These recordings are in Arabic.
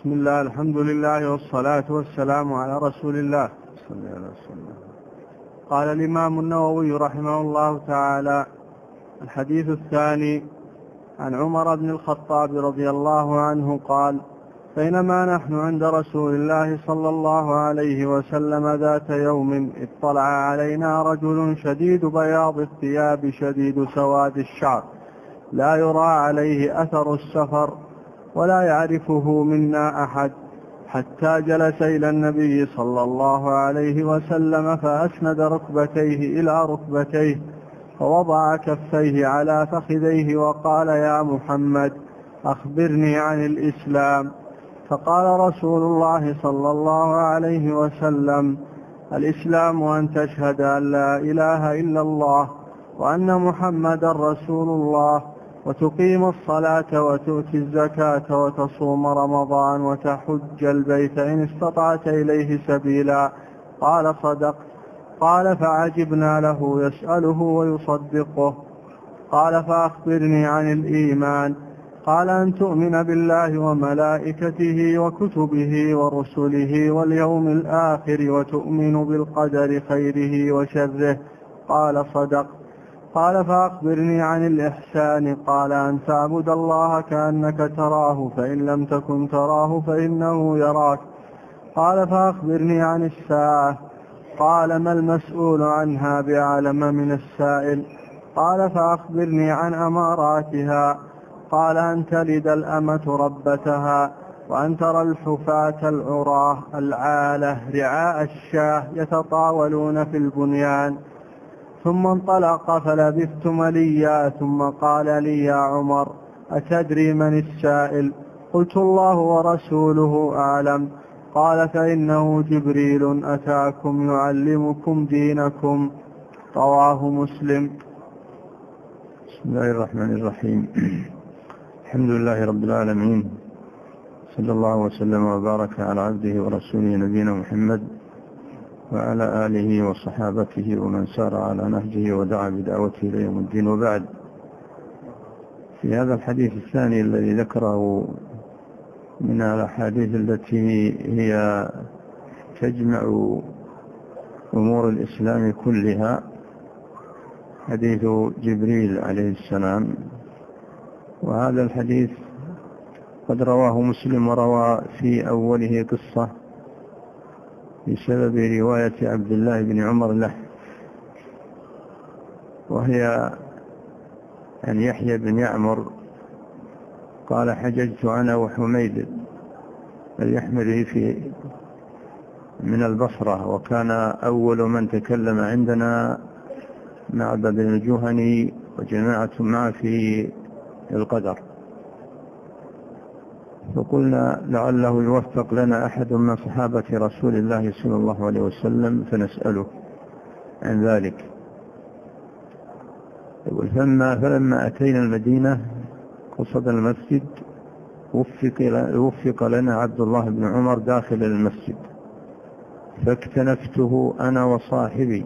بسم الله، الحمد لله والصلاة والسلام على رسول الله صلى الله عليه وسلم. قال الإمام النووي رحمه الله تعالى: الحديث الثاني عن عمر بن الخطاب رضي الله عنه قال: بينما نحن عند رسول الله صلى الله عليه وسلم ذات يوم اطلع علينا رجل شديد بياض الثياب شديد سواد الشعر لا يرى عليه أثر السفر ولا يعرفه منا أحد، حتى جلس إلى النبي صلى الله عليه وسلم فأسند ركبتيه إلى ركبتيه فوضع كفيه على فخذيه وقال: يا محمد أخبرني عن الإسلام. فقال رسول الله صلى الله عليه وسلم: الإسلام أن تشهد أن لا إله إلا الله وأن محمدا رسول الله، وتقيم الصلاة وتؤتي الزكاة وتصوم رمضان وتحج البيت إن استطعت إليه سبيلا. قال: صدقت. قال: فعجبنا له يسأله ويصدقه. قال: فأخبرني عن الإيمان. قال: أن تؤمن بالله وملائكته وكتبه ورسله واليوم الآخر وتؤمن بالقدر خيره وشره. قال: صدقت. قال: فأخبرني عن الإحسان. قال: أن تعبد الله كأنك تراه فإن لم تكن تراه فإنه يراك. قال: فأخبرني عن الساعة. قال: ما المسؤول عنها بأعلم من السائل. قال: فأخبرني عن أماراتها. قال: أن تلد الأمة ربتها، وأن ترى الحفاة العراة العالة رعاء الشاه يتطاولون في البنيان. ثم انطلق فلبثت مليا، ثم قال لي: يا عمر أتدري من السائل؟ قلت: الله ورسوله أعلم. قال: فإنه جبريل أتاكم يعلمكم دينكم. رواه مسلم. بسم الله الرحمن الرحيم. الحمد لله رب العالمين، صلى الله وسلم وبارك على عبده ورسوله نبينا محمد وعلى آله وصحابته ومن سار على نهجه ودعا بدعوته إلى يوم الدين. وبعد، في هذا الحديث الثاني الذي ذكره من الأحاديث التي هي تجمع أمور الإسلام كلها، حديث جبريل عليه السلام. وهذا الحديث قد رواه مسلم، وروى في أوله قصة بسبب رواية عبد الله بن عمر له، وهي أن يحيى بن يعمر قال: حججت أنا وحميد اليحمري من البصرة، وكان أول من تكلم عندنا معبد الجهني وجماعة معه في القدر، فقلنا لعله يوفق لنا أحد من صحابة رسول الله صلى الله عليه وسلم فنسأله عن ذلك. فلما أتينا المدينة قصد المسجد وفق لنا عبد الله بن عمر داخل المسجد، فاكتنفته أنا وصاحبي،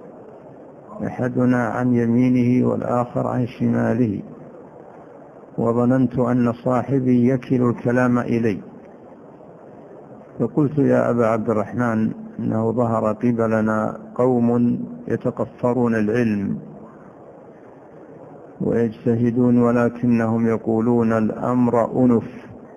أحدنا عن يمينه والآخر عن شماله، وظننت أن صاحبي يكل الكلام إلي، فقلت: يا أبا عبد الرحمن، إنه ظهر قبلنا قوم يتقفرون العلم ويجتهدون، ولكنهم يقولون الأمر أنف.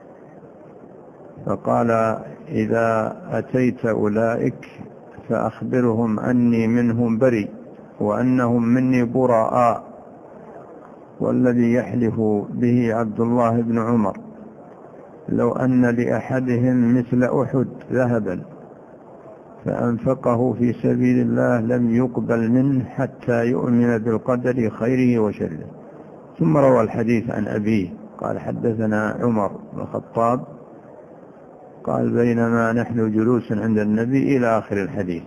فقال: إذا أتيت أولئك فأخبرهم أني منهم بريء وأنهم مني براء، والذي يحلف به عبد الله بن عمر لو أن لأحدهم مثل أحد ذهبا فأنفقه في سبيل الله لم يقبل منه حتى يؤمن بالقدر خيره وشره. ثم روى الحديث عن أبيه قال: حدثنا عمر بن الخطاب قال: بينما نحن جلوس عند النبي إلى آخر الحديث.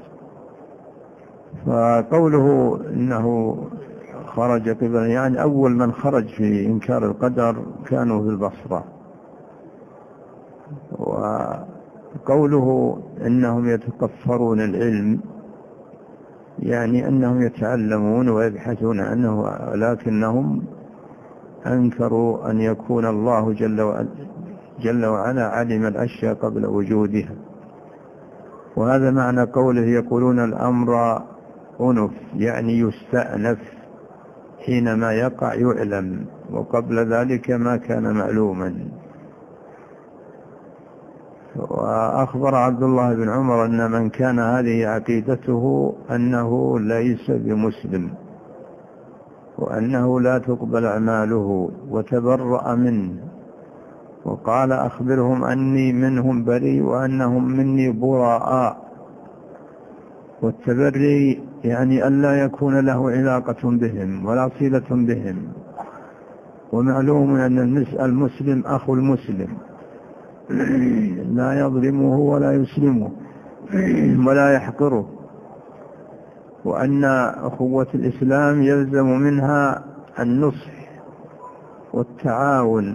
فقوله إنه خرج قبل، يعني أول من خرج في إنكار القدر كانوا في البصرة. وقوله إنهم يتقفرون العلم يعني أنهم يتعلمون ويبحثون عنه، لكنهم أنكروا أن يكون الله جل وعلا علم الأشياء قبل وجودها. وهذا معنى قوله يقولون الأمر أنف، يعني يستأنف، حينما يقع يعلم، وقبل ذلك ما كان معلوما. وأخبر عبد الله بن عمر أن من كان هذه عقيدته أنه ليس بمسلم، وأنه لا تقبل أعماله، وتبرأ منه، وقال أخبرهم أني منهم بريء وأنهم مني براء. والتبري يعني ألا يكون له علاقة بهم ولا صلة بهم. ومعلوم أن المسلم أخو المسلم، لا يظلمه ولا يسلمه ولا يحقره، وأن أخوة الإسلام يلزم منها النصح والتعاون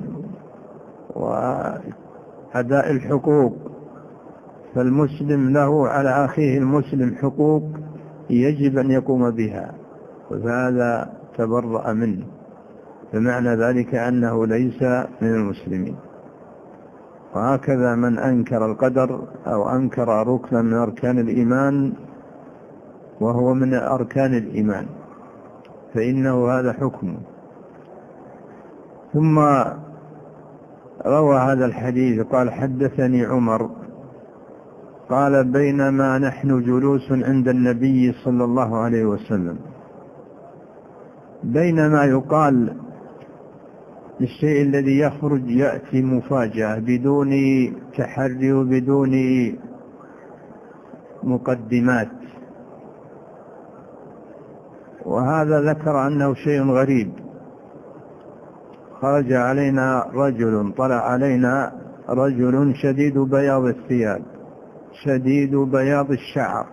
وأداء الحقوق. فالمسلم له على أخيه المسلم حقوق يجب أن يقوم بها، وهذا تبرأ منه، فمعنى ذلك أنه ليس من المسلمين. وهكذا من أنكر القدر أو أنكر ركنا من أركان الإيمان وهو من أركان الإيمان فإنه هذا حكمه. ثم روى هذا الحديث قال حدثني عمر قال بينما نحن جلوس عند النبي صلى الله عليه وسلم. بينما يقال للشيء الذي يخرج يأتي مفاجأة بدون تحري وبدون مقدمات. وهذا ذكر أنه شيء غريب. خرج علينا رجل، طلع علينا رجل شديد بياض الثياب شديد بياض الشعر،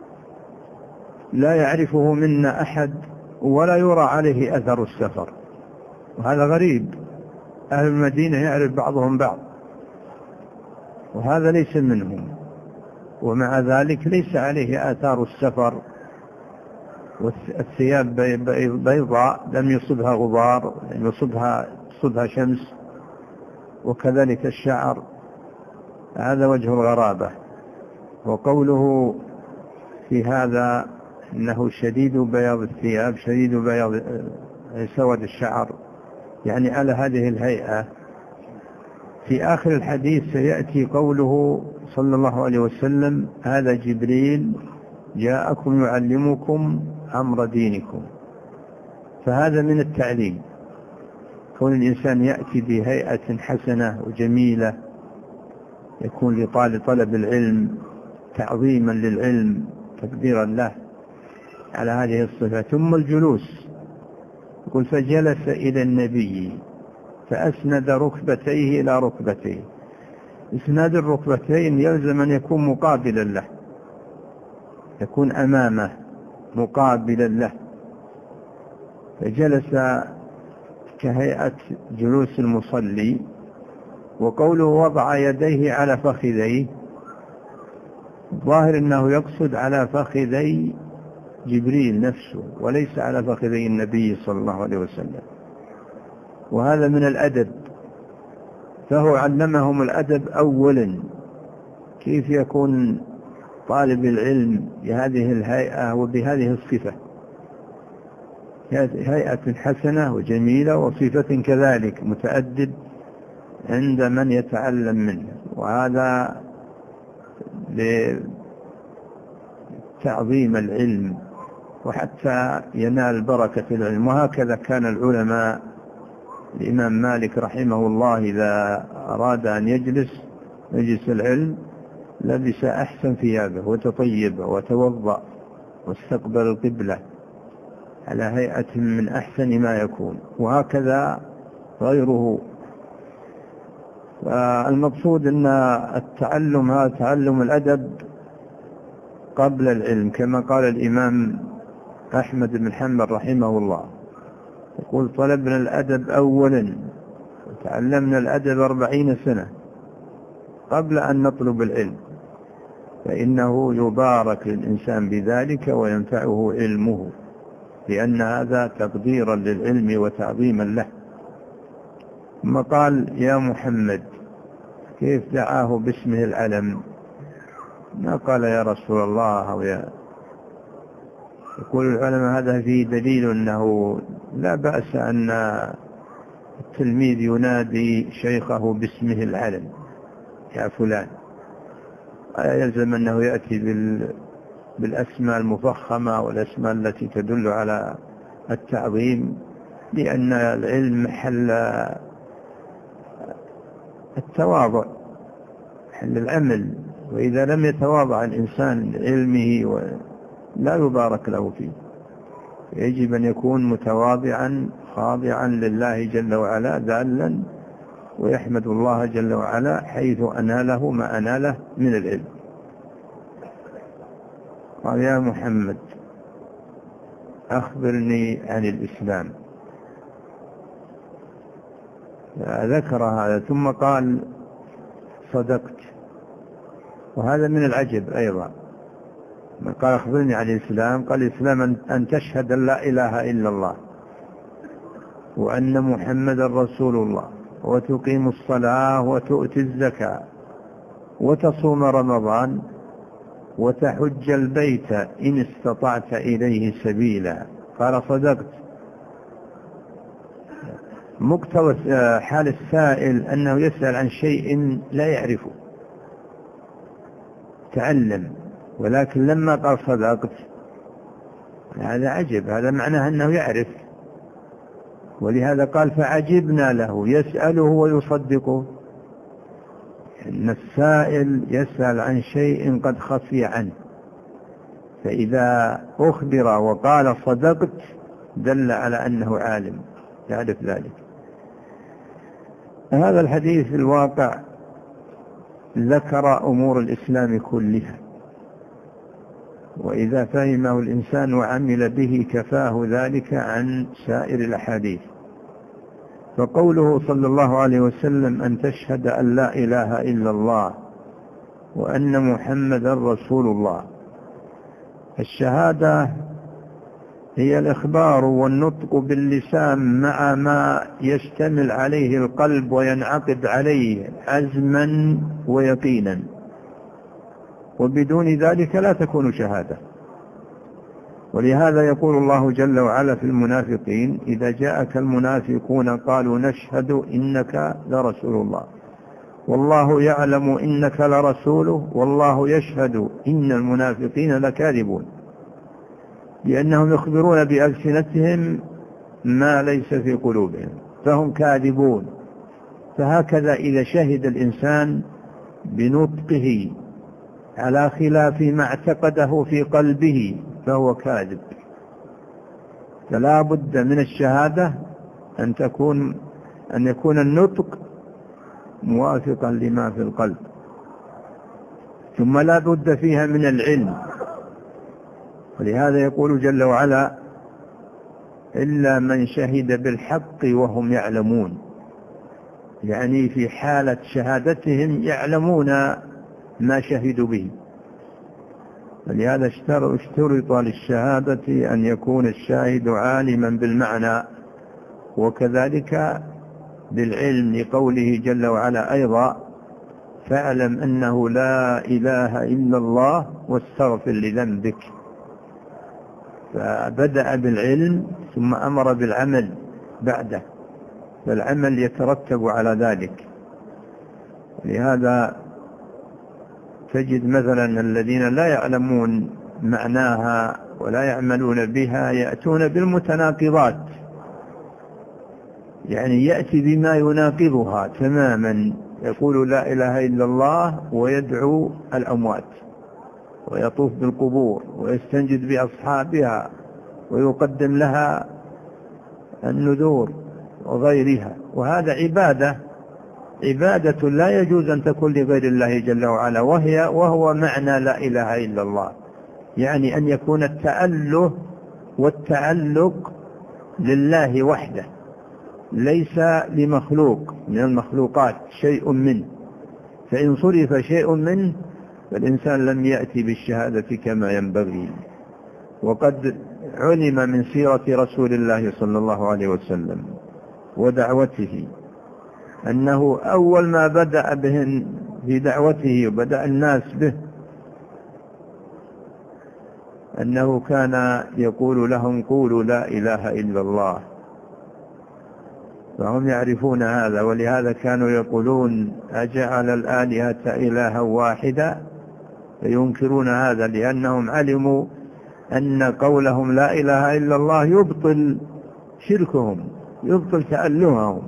لا يعرفه منا أحد ولا يرى عليه أثر السفر. وهذا غريب، أهل المدينة يعرف بعضهم بعض، وهذا ليس منهم، ومع ذلك ليس عليه آثار السفر، والثياب بيضاء لم يصبها غبار، لم يصبها شمس، وكذلك الشعر. هذا وجه الغرابة. وقوله في هذا أنه شديد بياض الثياب شديد بياض سواد الشعر، يعني على هذه الهيئة. في آخر الحديث سيأتي قوله صلى الله عليه وسلم هذا جبريل جاءكم يعلمكم أمر دينكم. فهذا من التعليم، كون الإنسان يأتي بهيئة حسنة وجميلة، يكون لطالب العلم تعظيما للعلم تقديرا له على هذه الصفة. ثم الجلوس، يقول فجلس إلى النبي فأسند ركبتيه إلى ركبتيه. إسناد الركبتين يلزم أن يكون مقابلا له، يكون أمامه مقابلا له. فجلس كهيئة جلوس المصلي. وقوله وضع يديه على فخذيه، ظاهر أنه يقصد على فخذي جبريل نفسه وليس على فخذي النبي صلى الله عليه وسلم. وهذا من الأدب، فهو علمهم الأدب أولا، كيف يكون طالب العلم بهذه الهيئة وبهذه الصفة، هيئة حسنة وجميلة وصفة كذلك متأدب عند من يتعلم منه، وهذا لتعظيم العلم وحتى ينال بركة العلم. وهكذا كان العلماء. الإمام مالك رحمه الله إذا أراد أن يجلس مجلس العلم لبس أحسن ثيابه وتطيب وتوضأ واستقبل القبلة على هيئة من أحسن ما يكون، وهكذا غيره. المقصود أن التعلم هذا تعلم الأدب قبل العلم، كما قال الإمام أحمد بن حنبل رحمه الله، يقول طلبنا الأدب أولا وتعلمنا الأدب 40 سنة قبل أن نطلب العلم، فإنه يبارك للإنسان بذلك وينفعه علمه، لأن هذا تقديرا للعلم وتعظيما له. ثم قال يا محمد، كيف دعاه باسمه العلم؟ ما قال يا رسول الله أو يقول العلماء هذا فيه دليل أنه لا بأس أن التلميذ ينادي شيخه باسمه العلم، يا فلان، يلزم أنه يأتي بالأسماء المفخمة والأسماء التي تدل على التعظيم، لأن العلم محل التواضع، محل العمل، وإذا لم يتواضع الإنسان لعلمه لا يبارك له فيه. يجب أن يكون متواضعا خاضعا لله جل وعلا ذالا، ويحمد الله جل وعلا حيث أناله ما أناله من العلم. قال يا محمد أخبرني عن الإسلام، ذكر هذا ثم قال صدقت. وهذا من العجب أيضا، قال أخبرني عن الإسلام، قال الإسلام أن تشهد أن لا إله إلا الله وأن محمد رسول الله وتقيم الصلاة وتؤتي الزكاة وتصوم رمضان وتحج البيت إن استطعت إليه سبيلا. قال صدقت. مقتضى حال السائل أنه يسأل عن شيء لا يعرفه، تعلم، ولكن لما قال صدقت هذا عجب، هذا معناه أنه يعرف، ولهذا قال فعجبنا له يسأله ويصدقه. إن السائل يسأل عن شيء قد خفي عنه، فإذا أخبر وقال صدقت دل على أنه عالم يعرف ذلك. هذا الحديث في الواقع ذكر أمور الإسلام كلها، وإذا فهمه الإنسان وعمل به كفاه ذلك عن سائر الأحاديث. فقوله صلى الله عليه وسلم أن تشهد أن لا إله إلا الله وأن محمدا رسول الله، الشهادة هي الإخبار والنطق باللسان مع ما يشتمل عليه القلب وينعقد عليه عزما ويقينا، وبدون ذلك لا تكون شهادة. ولهذا يقول الله جل وعلا في المنافقين إذا جاءك المنافقون قالوا نشهد إنك لرسول الله والله يعلم إنك لرسوله والله يشهد إن المنافقين لكاذبون، لأنهم يخبرون بألسنتهم ما ليس في قلوبهم فهم كاذبون. فهكذا إذا شهد الإنسان بنطقه على خلاف ما اعتقده في قلبه فهو كاذب. فلا بد من الشهادة أن يكون النطق موافقا لما في القلب، ثم لا بد فيها من العلم. ولهذا يقول جل وعلا إلا من شهد بالحق وهم يعلمون، يعني في حالة شهادتهم يعلمون ما شهدوا به. ولهذا اشترط للشهادة أن يكون الشاهد عالما بالمعنى، وكذلك بالعلم، لقوله جل وعلا أيضا فاعلم أنه لا إله إلا الله واستغفر لذنبك. فبدأ بالعلم ثم أمر بالعمل بعده، فالعمل يترتب على ذلك. لهذا تجد مثلا الذين لا يعلمون معناها ولا يعملون بها يأتون بالمتناقضات، يعني يأتي بما يناقضها تماما، يقول لا إله إلا الله ويدعو الأموات ويطوف بالقبور ويستنجد بأصحابها ويقدم لها النذور وغيرها، وهذا عبادة لا يجوز أن تكون لغير الله جل وعلا، وهو معنى لا إله إلا الله، يعني أن يكون التأله والتعلق لله وحده، ليس لمخلوق من المخلوقات شيء منه، فإن صرف شيء منه فالإنسان لم يأتي بالشهادة كما ينبغي. وقد علم من سيرة رسول الله صلى الله عليه وسلم ودعوته أنه أول ما بدأ بهن في دعوته وبدأ الناس به أنه كان يقول لهم قولوا لا إله إلا الله، فهم يعرفون هذا، ولهذا كانوا يقولون أجعل الآلهة إلها واحدا، فينكرون هذا لأنهم علموا أن قولهم لا إله إلا الله يبطل شركهم، يبطل تألههم،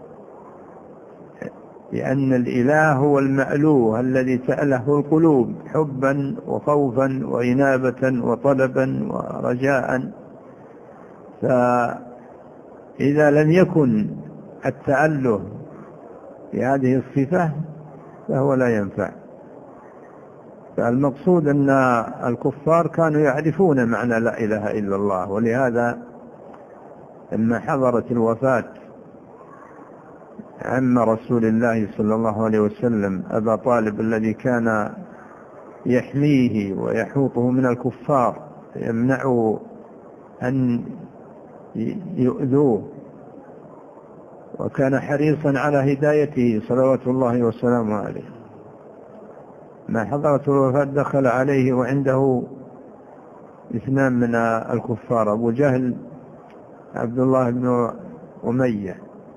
لأن الإله هو المألوه الذي تأله القلوب حبا وخوفا وإنابة وطلبا ورجاء. فإذا لم يكن التأله بهذه الصفة فهو لا ينفع. فالمقصود أن الكفار كانوا يعرفون معنى لا إله إلا الله، ولهذا لما حضرت الوفاة عم رسول الله صلى الله عليه وسلم أبا طالب الذي كان يحميه ويحوطه من الكفار يمنعه أن يؤذوه، وكان حريصا على هدايته صلوات الله وسلامه عليه، ما حضرت الوفاة دخل عليه وعنده اثنان من الكفار، أبو جهل عبد الله بن أمية،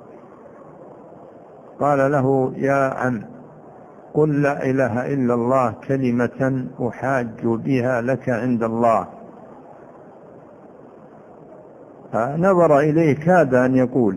قال له يا عم قل لا إله إلا الله كلمة أحاج بها لك عند الله. فنظر إليه كاد أن يقول،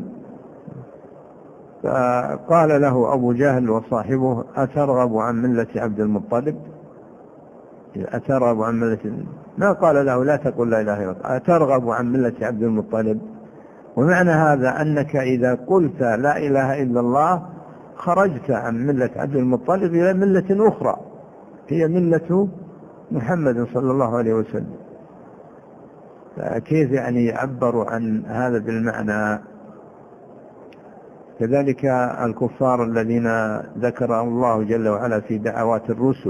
فقال له أبو جهل وصاحبه أترغب عن ملة عبد المطلب؟ أترغب عن ملة، ما قال له لا تقول لا إله إلا الله، أترغب عن ملة عبد المطلب؟ ومعنى هذا أنك إذا قلت لا إله إلا الله خرجت عن ملة عبد المطلب إلى ملة أخرى هي ملة محمد صلى الله عليه وسلم. فكيف يعني يعبر عن هذا بالمعنى؟ كذلك الكفار الذين ذكر الله جل وعلا في دعوات الرسل،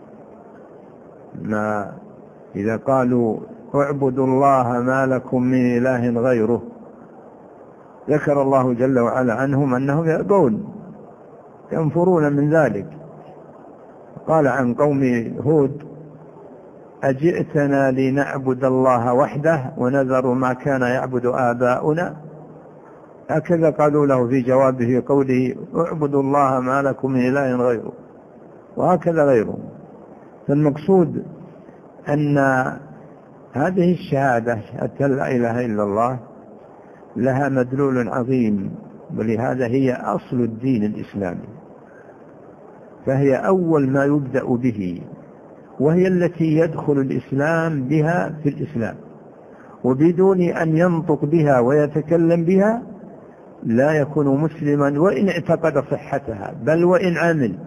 ما إذا قالوا اعبدوا الله ما لكم من إله غيره، ذكر الله جل وعلا عنهم أنهم يأبون ينفرون من ذلك. قال عن قوم هود أجئتنا لنعبد الله وحده ونذر ما كان يعبد آباؤنا، هكذا قالوا له في جوابه قوله اعبدوا الله ما لكم من إله غيره، وهكذا غيره. فالمقصود أن هذه الشهادة حتى لا إله إلا الله لها مدلول عظيم، ولهذا هي أصل الدين الإسلامي، فهي أول ما يبدأ به، وهي التي يدخل الإسلام بها في الإسلام، وبدون أن ينطق بها ويتكلم بها لا يكون مسلما وإن اعتقد صحتها بل وإن عمل.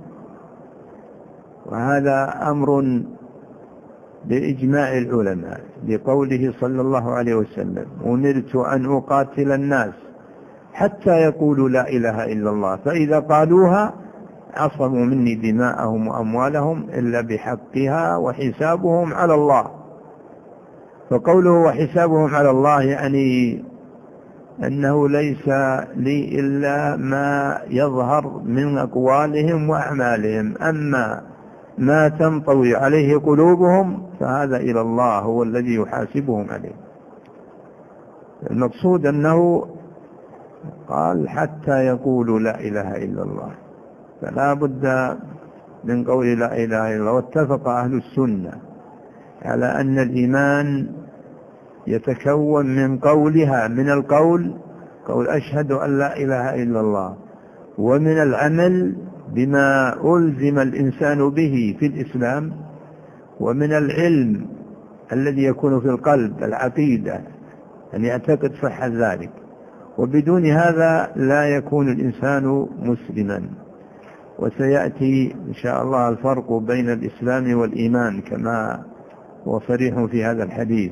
وهذا أمر بإجماع العلماء لقوله صلى الله عليه وسلم أمرت أن أقاتل الناس حتى يقولوا لا إله إلا الله فإذا قالوها عصموا مني دماءهم وأموالهم إلا بحقها وحسابهم على الله. فقوله وحسابهم على الله يعني أنه ليس لي إلا ما يظهر من أقوالهم وأعمالهم، أما ما تنطوي عليه قلوبهم فهذا إلى الله هو الذي يحاسبهم عليه. المقصود أنه قال حتى يقولوا لا إله إلا الله، فلا بد من قول لا إله إلا الله. واتفق أهل السنة على أن الإيمان يتكون من قولها، من القول قول أشهد أن لا إله إلا الله، ومن العمل بما ألزم الإنسان به في الإسلام، ومن العلم الذي يكون في القلب العقيدة أن يعتقد صحة ذلك، وبدون هذا لا يكون الإنسان مسلما. وسيأتي إن شاء الله الفرق بين الإسلام والإيمان كما هو صريح في هذا الحديث.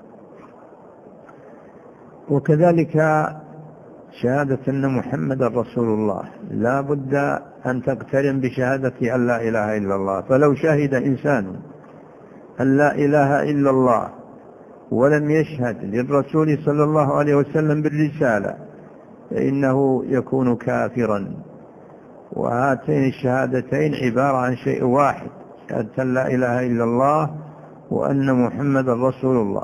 وكذلك شهادة أن محمد رسول الله لا بد أن تقترن بشهادة أن لا إله إلا الله. فلو شهد إنسان أن لا إله إلا الله ولم يشهد للرسول صلى الله عليه وسلم بالرسالة فإنه يكون كافرا وهاتين الشهادتين عبارة عن شيء واحد، شهادة لا إله إلا الله وأن محمد رسول الله.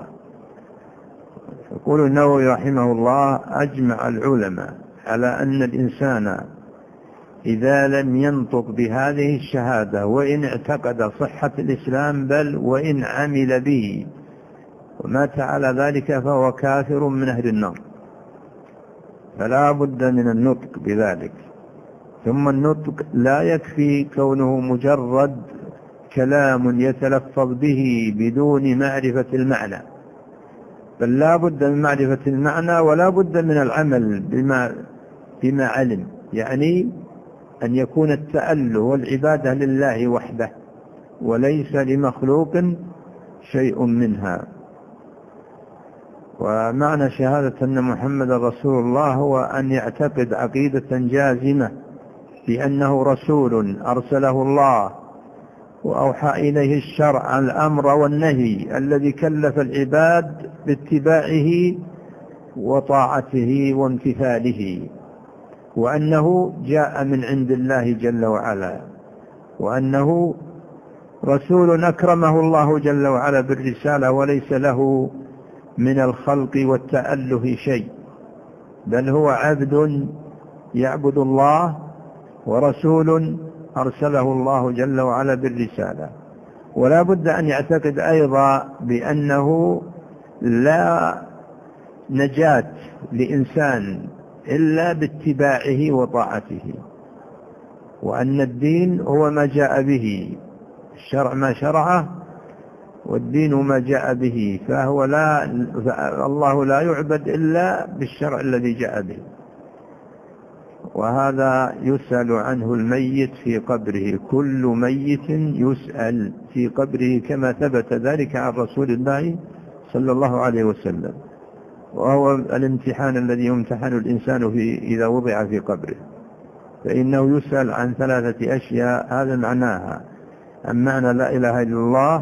يقول النووي رحمه الله: أجمع العلماء على أن الإنسان إذا لم ينطق بهذه الشهادة وإن اعتقد صحة الإسلام بل وإن عمل به ومات على ذلك فهو كافر من أهل النار، فلا بد من النطق بذلك. ثم النطق لا يكفي كونه مجرد كلام يتلفظ به بدون معرفة المعنى، بل لا بد من معرفة المعنى ولا بد من العمل بما علم، يعني أن يكون التأله والعبادة لله وحده وليس لمخلوق شيء منها. ومعنى شهادة أن محمد رسول الله هو أن يعتقد عقيدة جازمة بأنه رسول أرسله الله وأوحى إليه الشرع الأمر والنهي الذي كلف العباد باتباعه وطاعته وامتثاله، وأنه جاء من عند الله جل وعلا، وأنه رسول أكرمه الله جل وعلا بالرسالة وليس له من الخلق والتأله شيء، بل هو عبد يعبد الله ورسول أرسله الله جل وعلا بالرسالة. ولا بد أن يعتقد أيضا بأنه لا نجاة لإنسان إلا باتباعه وطاعته، وأن الدين هو ما جاء به، الشرع ما شرعه والدين ما جاء به، الله لا يعبد إلا بالشرع الذي جاء به. وهذا يسأل عنه الميت في قبره، كل ميت يسأل في قبره كما ثبت ذلك عن رسول الله صلى الله عليه وسلم، وهو الامتحان الذي يمتحن الإنسان فيه إذا وضع في قبره، فإنه يسأل عن 3 أشياء، هذا معناها: عن معنى لا إله إلا الله،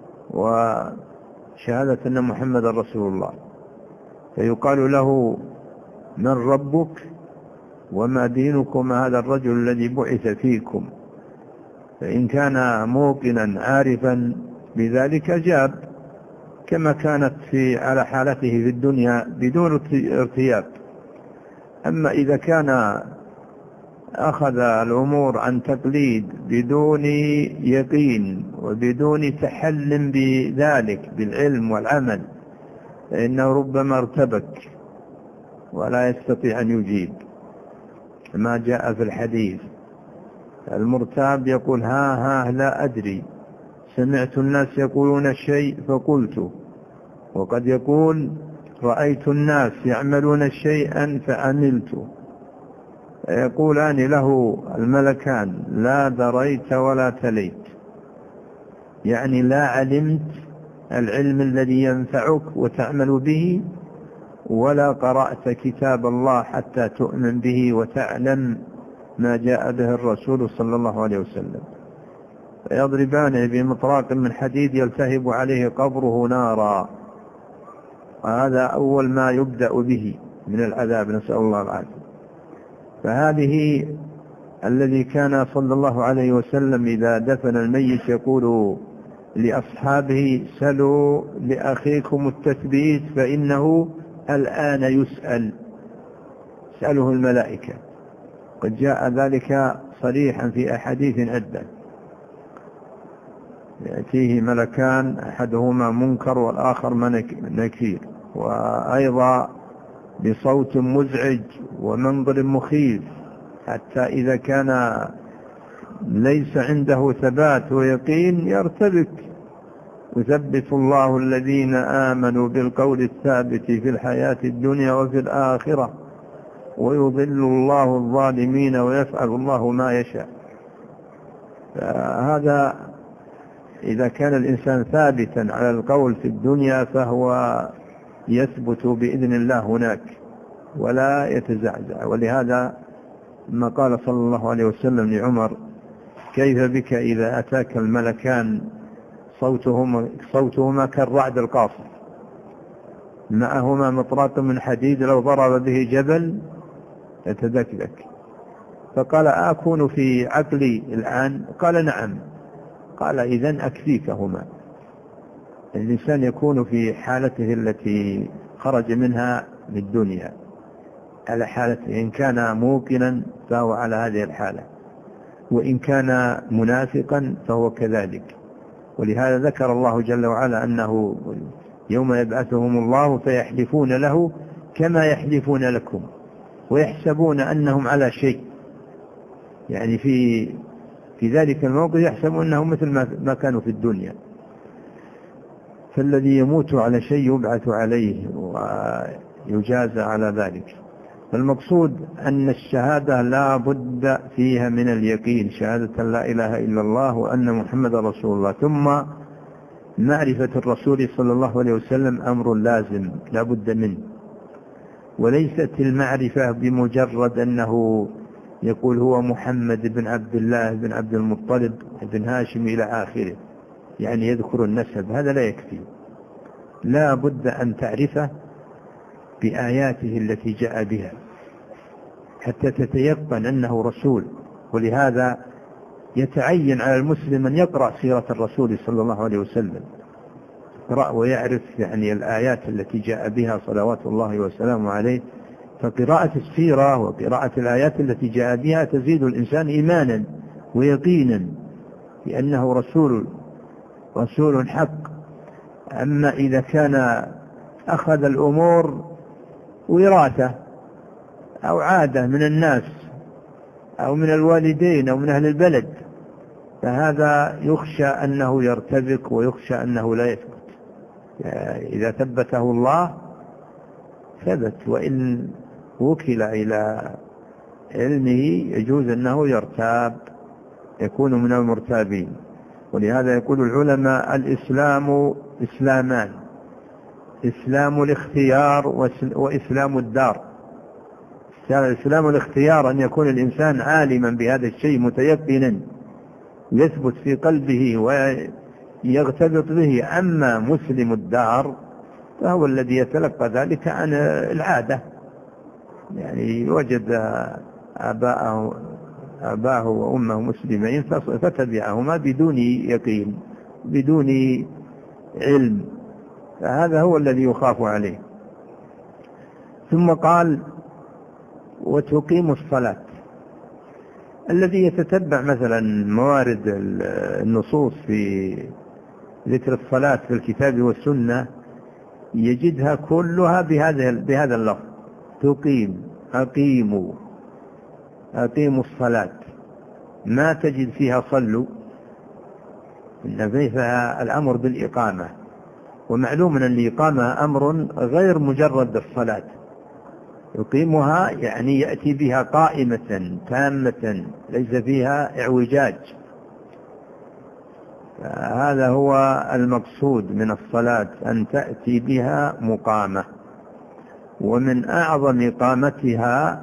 وشهادة أن محمد رسول الله. فيقال له: من ربك وما دينكم هذا الرجل الذي بعث فيكم؟ فإن كان موقنا عارفا بذلك جاب كما كانت على حالته في الدنيا بدون ارتياب. أما إذا كان أخذ الأمور عن تقليد بدون يقين وبدون تحل بذلك بالعلم والعمل فإنه ربما ارتبك ولا يستطيع أن يجيب، ما جاء في الحديث: المرتاب يقول ها لا أدري، سمعت الناس يقولون الشيء فقلت، وقد يقول رأيت الناس يعملون شيئا فعملت. يقولان له الملكان: لا دريت ولا تليت، يعني لا علمت العلم الذي ينفعك وتعمل به، ولا قرأت كتاب الله حتى تؤمن به وتعلم ما جاء به الرسول صلى الله عليه وسلم. فيضربانه بمطراق من حديد يلتهب عليه قبره نارا، وهذا أول ما يبدأ به من العذاب، نسأل الله العافية. فهذه الذي كان صلى الله عليه وسلم إذا دفن الميت يقول لأصحابه: سلوا لأخيكم التثبيت فإنه الآن يسأل، سأله الملائكة. قد جاء ذلك صريحا في أحاديث عدة، يأتيه ملكان أحدهما منكر والآخر نكير، وأيضا بصوت مزعج ومنظر مخيف، حتى إذا كان ليس عنده ثبات ويقين يرتبك. يثبت الله الذين آمنوا بالقول الثابت في الحياة الدنيا وفي الآخرة ويضل الله الظالمين ويفعل الله ما يشاء. فهذا إذا كان الإنسان ثابتا على القول في الدنيا فهو يثبت بإذن الله هناك ولا يتزعزع. ولهذا ما قال صلى الله عليه وسلم لعمر: كيف بك إذا أتاك الملكان صوتهما كالرعد القاصف، معهما مطراق من حديد لو ضرب به جبل يتدكدك. فقال أكون في عقلي الآن؟ قال نعم. قال إذن أكفيكهما. الإنسان يكون في حالته التي خرج منها للدنيا على حالته، إن كان موقنا فهو على هذه الحالة، وإن كان منافقا فهو كذلك. ولهذا ذكر الله جل وعلا أنه يوم يبعثهم الله فيحلفون له كما يحلفون لكم ويحسبون أنهم على شيء، يعني في ذلك الموقف يحسبون أنهم مثل ما كانوا في الدنيا. فالذي يموت على شيء يبعث عليه ويجازى على ذلك. فالمقصود أن الشهادة لا بد فيها من اليقين، شهادة لا إله إلا الله وأن محمد رسول الله. ثم معرفة الرسول صلى الله عليه وسلم أمر لازم لا بد منه، وليست المعرفة بمجرد أنه يقول هو محمد بن عبد الله بن عبد المطلب بن هاشم إلى آخره، يعني يذكر النسب، هذا لا يكفي. لا بد أن تعرفه بآياته التي جاء بها حتى تتيقن أنه رسول. ولهذا يتعين على المسلم أن يقرأ سيرة الرسول صلى الله عليه وسلم، يقرأ ويعرف يعني الآيات التي جاء بها صلوات الله وسلامه عليه. فقراءة السيرة وقراءة الآيات التي جاء بها تزيد الإنسان إيمانا ويقينا بأنه رسول حق. أما إذا كان أخذ الأمور وراثة أو عادة من الناس أو من الوالدين أو من أهل البلد، فهذا يخشى أنه يرتبك ويخشى أنه لا يثبت. إذا ثبته الله ثبت، وإن وكل إلى علمه يجوز أنه يرتاب، يكون من المرتابين. ولهذا يقول العلماء الإسلام إسلامان: إسلام الاختيار وإسلام الدار. إسلام الاختيار أن يكون الإنسان عالما بهذا الشيء متيقنا يثبت في قلبه ويغتبط به. أما مسلم الدار فهو الذي يتلقى ذلك عن العادة، يعني وجد أباه وأمه مسلمين فتبعهما بدون يقين بدون علم، فهذا هو الذي يخاف عليه. ثم قال: وتقيم الصلاة. الذي يتتبع مثلا موارد النصوص في ذكر الصلاة في الكتاب والسنة يجدها كلها بهذا اللفظ: تقيم، أقيموا الصلاة. ما تجد فيها صلوا، إن فيها الأمر بالإقامة. ومعلوم أن الإقامة أمر غير مجرد الصلاة، يقيمها يعني يأتي بها قائمة تامة ليس فيها اعوجاج. هذا هو المقصود من الصلاة، أن تأتي بها مقامة. ومن أعظم إقامتها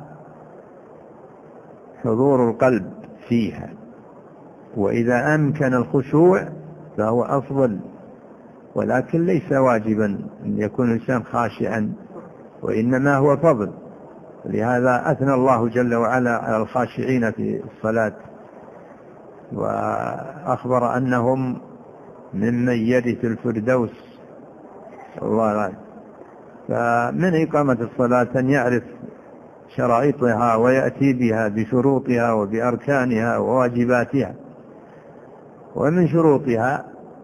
حضور القلب فيها، وإذا أمكن الخشوع فهو أفضل، ولكن ليس واجبا أن يكون الإنسان خاشعا، وإنما هو فضل. لهذا أثنى الله جل وعلا على الخاشعين في الصلاة، وأخبر أنهم ممن يرث الفردوس. الله عليه. فمن إقامة الصلاة أن يعرف شرائطها ويأتي بها بشروطها وبأركانها وواجباتها. ومن شروطها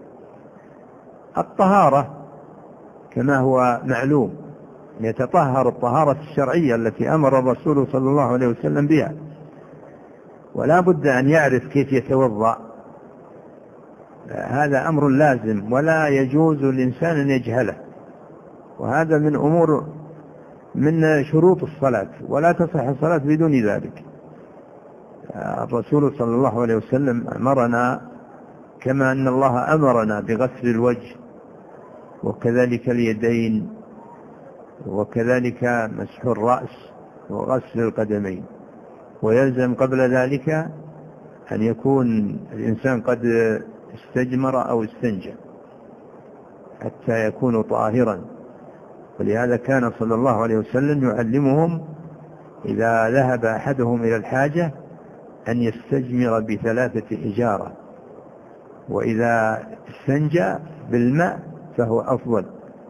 الطهارة كما هو معلوم، يتطهر الطهارة الشرعية التي أمر الرسول صلى الله عليه وسلم بها، ولا بد أن يعرف كيف يتوضأ. هذا أمر لازم ولا يجوز للإنسان أن يجهله، وهذا من شروط الصلاة، ولا تصح الصلاة بدون ذلك. الرسول صلى الله عليه وسلم أمرنا كما أن الله أمرنا بغسل الوجه وكذلك اليدين وكذلك مسح الرأس وغسل القدمين، ويلزم قبل ذلك أن يكون الإنسان قد استجمر أو استنجى حتى يكون طاهرا. ولهذا كان صلى الله عليه وسلم يعلمهم إذا ذهب أحدهم إلى الحاجة أن يستجمر ب3 حجارة، وإذا استنجى بالماء فهو أفضل.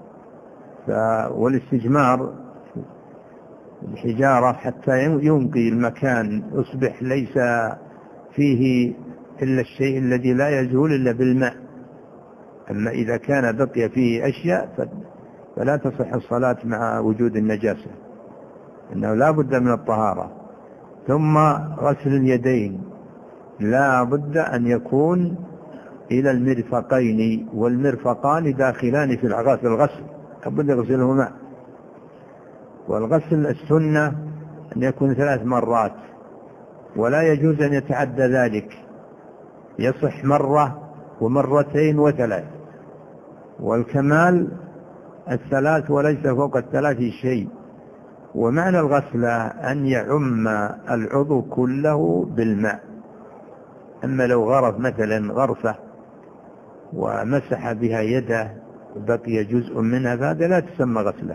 والاستجمار الحجارة حتى ينقي المكان، يصبح ليس فيه إلا الشيء الذي لا يزول إلا بالماء. أما إذا كان بقي فيه أشياء فلا تصح الصلاة مع وجود النجاسة، إنه لا بد من الطهارة. ثم غسل اليدين لا بد أن يكون إلى المرفقين، والمرفقان داخلان في الغسل، لا بد يغسلهما. والغسل السنة أن يكون 3 مرات، ولا يجوز أن يتعدى ذلك، يصح مرة ومرتين و3، والكمال 3 وليس فوق 3 شيء. ومعنى الغسل أن يعم العضو كله بالماء. أما لو غرف مثلا غرفة ومسح بها يده وبقي جزء منها فهذا لا تسمى غسلة،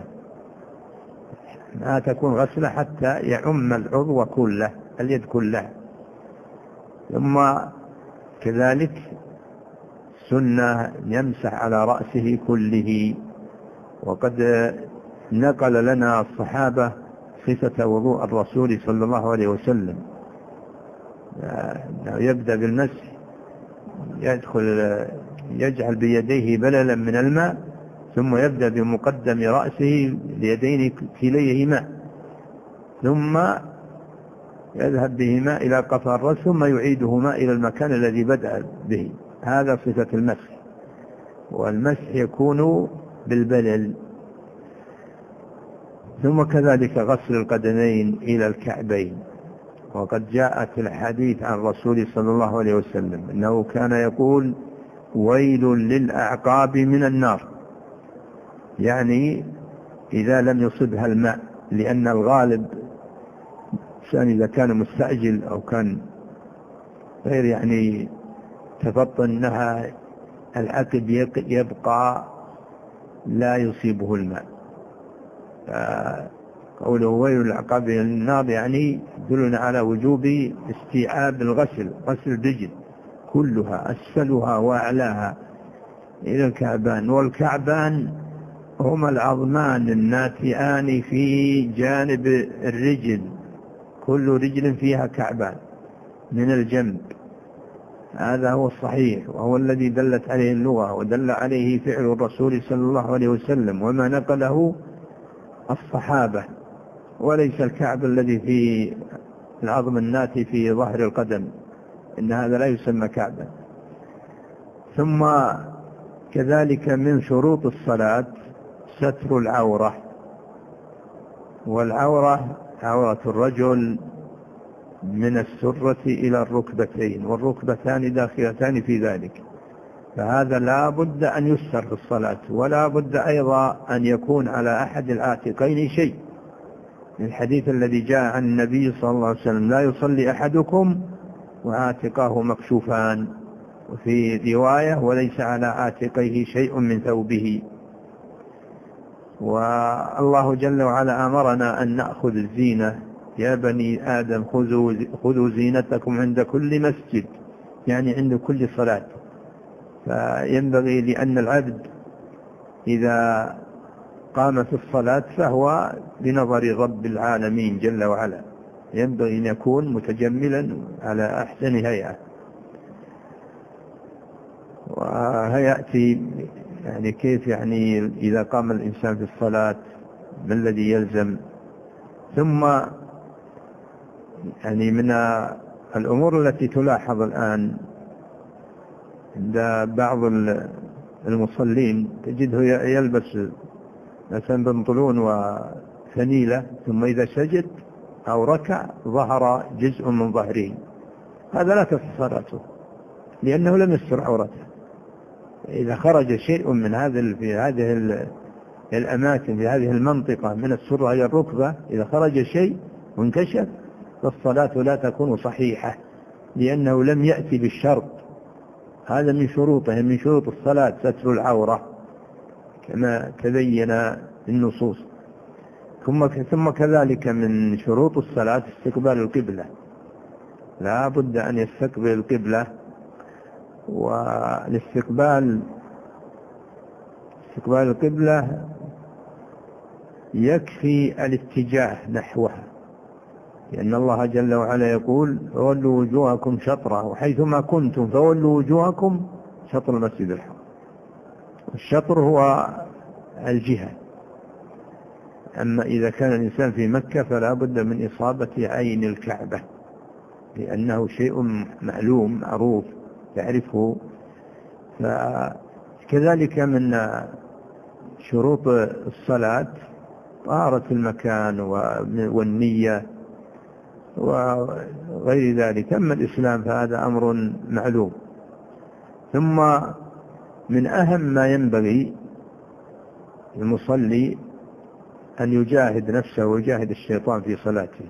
ما تكون غسلة حتى يعم العضو كله، اليد كلها. ثم كذلك سنة يمسح على رأسه كله. وقد نقل لنا الصحابة صفة وضوء الرسول صلى الله عليه وسلم، يبدأ بالمسح، يجعل بيديه بللا من الماء، ثم يبدأ بمقدم رأسه اليدين كليهما، ثم يذهب بهما إلى قفا الرأس، ثم يعيدهما إلى المكان الذي بدأ به. هذا صفة المسح. والمسح يكون بالبلل. ثم كذلك غسل القدمين إلى الكعبين. وقد جاءت الحديث عن الرسول صلى الله عليه وسلم أنه كان يقول: ويل للأعقاب من النار، يعني إذا لم يصبها الماء. لأن الغالب إذا كان مستعجل أو كان غير يعني تفطن أنها العقب يبقى لا يصيبه الماء. قوله ويل للأعقاب من النار يعني يدلنا على وجوب استيعاب الغسل، غسل الرجل كلها أسفلها وأعلاها إلى الكعبان. والكعبان هما العظمان الناتئان في جانب الرجل، كل رجل فيها كعبان من الجنب. هذا هو الصحيح، وهو الذي دلت عليه اللغة ودل عليه فعل الرسول صلى الله عليه وسلم وما نقله الصحابة، وليس الكعب الذي في العظم الناتي في ظهر القدم، إن هذا لا يسمى كعبا. ثم كذلك من شروط الصلاة ستر العورة. والعورة عورة الرجل من السرة إلى الركبتين، والركبتان داخلتان في ذلك، فهذا لا بد أن يستر في الصلاة. ولا بد أيضا أن يكون على أحد العاتقين شيء، الحديث الذي جاء عن النبي صلى الله عليه وسلم: لا يصلي أحدكم وعاتقاه مكشوفان. وفي رواية: وليس على عاتقيه شيء من ثوبه. والله جل وعلا أمرنا أن نأخذ الزينة: يا بني آدم خذوا زينتكم عند كل مسجد، يعني عند كل صلاة. فينبغي لأن العبد إذا قام في الصلاة فهو بنظر رب العالمين جل وعلا، ينبغي أن يكون متجملا على أحسن هيئة. وهيأتي يعني كيف يعني إذا قام الإنسان في الصلاة ما الذي يلزم. ثم يعني من الأمور التي تلاحظ الآن عند بعض المصلين تجده يلبس مثلا بنطلون وفنيلة، ثم إذا سجد أو ركع ظهر جزء من ظهره، هذا لا تصح صلاته لأنه لم يستر عورته. إذا خرج شيء من في هذه الأماكن في هذه المنطقة من السرة إلى الركبة، إذا خرج شيء وانكشف فالصلاة لا تكون صحيحة، لأنه لم يأتي بالشرط. هذا من شروطه، من شروط الصلاة ستر العورة كما تبين النصوص. ثم كذلك من شروط الصلاة استقبال القبلة، لا بد أن يستقبل القبلة. والاستقبال القبلة يكفي الاتجاه نحوها، لأن الله جل وعلا يقول فولوا وجوهكم شطره وحيثما كنتم فولوا وجوهكم شطر المسجد الحرام. الشطر هو الجهة. أما إذا كان الإنسان في مكة فلا بد من إصابة عين الكعبة، لأنه شيء معلوم معروف تعرفه. فكذلك من شروط الصلاة طهارة المكان والنية وغير ذلك. أما الإسلام فهذا أمر معلوم. ثم من أهم ما ينبغي المصلي أن يجاهد نفسه ويجاهد الشيطان في صلاته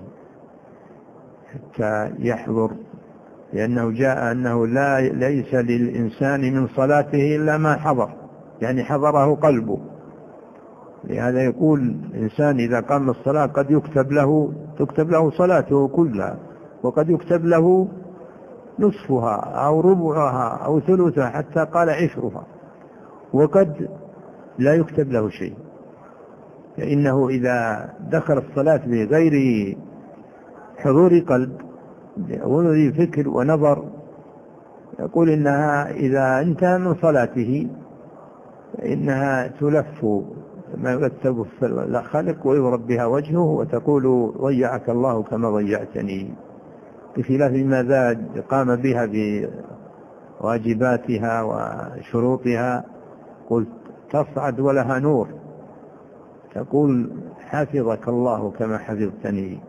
حتى يحضر، لأنه جاء أنه ليس للإنسان من صلاته إلا ما حضر، يعني حضره قلبه. لهذا يقول الإنسان إذا قام الصلاة قد تكتب له صلاته كلها، وقد يكتب له نصفها أو ربعها أو ثلثها حتى قال عشرها، وقد لا يكتب له شيء. فإنه إذا دخل الصلاة بغير حضور قلب وغير فكر ونظر، يقول إنها إذا انتهى من صلاته فإنها تلف ما يكتب في الخلق ويضرب بها وجهه وتقول ضيعك الله كما ضيعتني، بخلاف ما قام بها بواجباتها وشروطها قلت تصعد ولها نور، تقول حفظك الله كما حفظتني.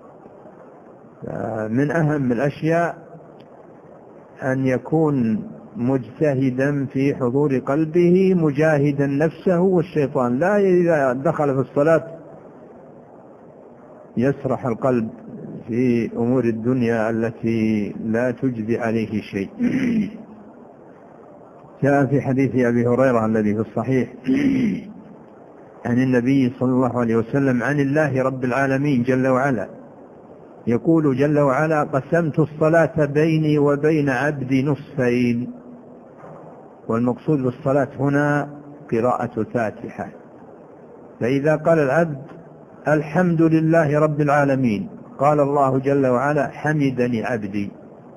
من أهم الأشياء أن يكون مجتهدا في حضور قلبه مجاهدا نفسه والشيطان، لا إذا دخل في الصلاة يسرح القلب في أمور الدنيا التي لا تجزي عليه شيء. جاء في حديث أبي هريرة الذي في الصحيح عن النبي صلى الله عليه وسلم عن الله رب العالمين جل وعلا يقول جل وعلا قسمت الصلاة بيني وبين عبدي نصفين. والمقصود بالصلاة هنا قراءة الفاتحة. فإذا قال العبد الحمد لله رب العالمين قال الله جل وعلا حمدني عبدي.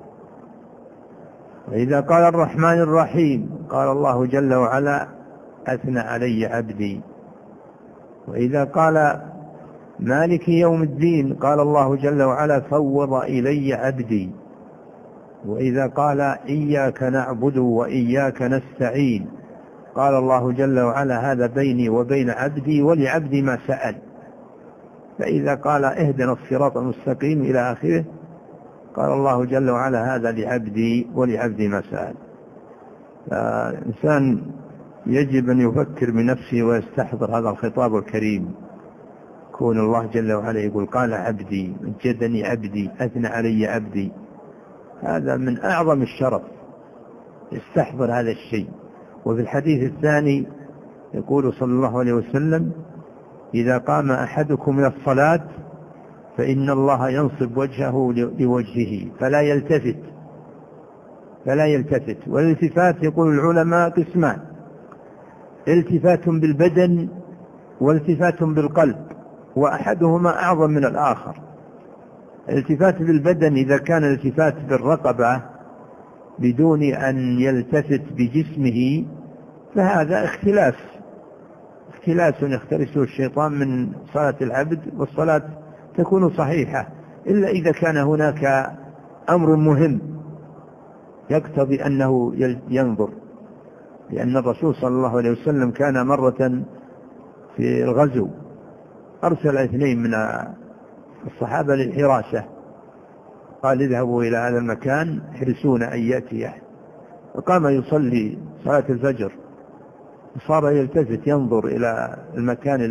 وإذا قال الرحمن الرحيم قال الله جل وعلا أثنى علي عبدي. وإذا قال مالك يوم الدين قال الله جل وعلا فوض إلي عبدي. وإذا قال إياك نعبد وإياك نستعين قال الله جل وعلا هذا بيني وبين عبدي ولعبدي ما سأل. فإذا قال اهدنا الصراط المستقيم إلى آخره قال الله جل وعلا هذا لعبدي ولعبدي ما سأل. فالإنسان يجب أن يفكر بنفسه ويستحضر هذا الخطاب الكريم، كون الله جل وعلا يقول قال عبدي مجدني عبدي أثنى علي عبدي، هذا من أعظم الشرف. يستحضر هذا الشيء. وفي الحديث الثاني يقول صلى الله عليه وسلم إذا قام أحدكم إلى الصلاة فإن الله ينصب وجهه لوجهه فلا يلتفت. والالتفات يقول العلماء قسمان: التفات بالبدن والتفات بالقلب، وأحدهما أعظم من الآخر. الالتفات بالبدن إذا كان الالتفات بالرقبة بدون أن يلتفت بجسمه فهذا اختلاس يختلسه الشيطان من صلاة العبد، والصلاة تكون صحيحة إلا إذا كان هناك أمر مهم يقتضي أنه ينظر. لأن الرسول صلى الله عليه وسلم كان مرة في الغزو أرسل 2 من الصحابة للحراسة، قال اذهبوا إلى هذا المكان احرسون أن يأتي أحد. فقام يصلي صلاة الفجر وصار يلتفت ينظر إلى المكان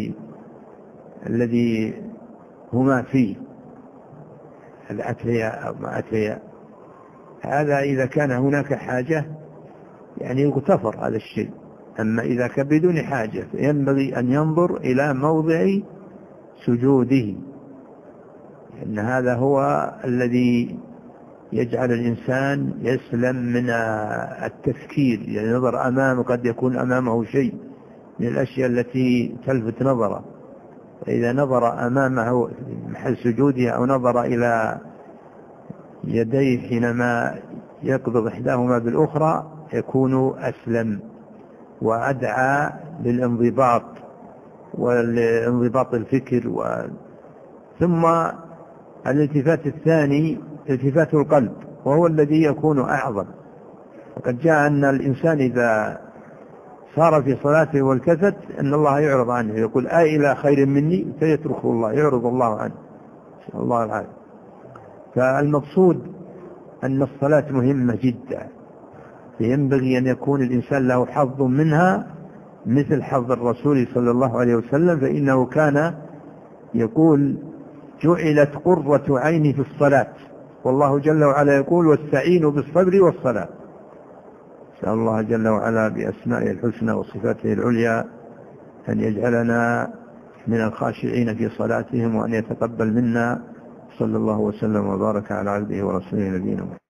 الذي هما فيه، هل أتيا أو ما أتيا. هذا إذا كان هناك حاجة يعني يغتفر هذا الشيء. أما إذا كان بدون حاجة ينبغي أن ينظر إلى موضع سجوده، لأن هذا هو الذي يجعل الإنسان يسلم من التفكير، يعني نظر أمامه قد يكون أمامه شيء من الأشياء التي تلفت نظره، فإذا نظر أمامه في محل سجوده أو نظر إلى يديه حينما يقبض إحداهما بالأخرى يكون أسلم وأدعى للانضباط والانضباط الفكر. ثم الالتفات الثاني التفات القلب، وهو الذي يكون أعظم. وقد جاء أن الإنسان إذا صار في صلاته والتفت أن الله يعرض عنه، يقول إلى خير مني، فيتركه الله، يعرض الله عنه، نسأل الله العافية. فالمقصود أن الصلاة مهمة جدا، فينبغي أن يكون الإنسان له حظ منها مثل حظ الرسول صلى الله عليه وسلم، فإنه كان يقول جعلت قرة عيني في الصلاة، والله جل وعلا يقول واستعينوا بالصبر والصلاة. نسأل الله جل وعلا بأسمائه الحسنى وصفاته العليا أن يجعلنا من الخاشعين في صلاتهم، وأن يتقبل منا. صلى الله وسلم وبارك على عبده ورسوله نبينا محمد.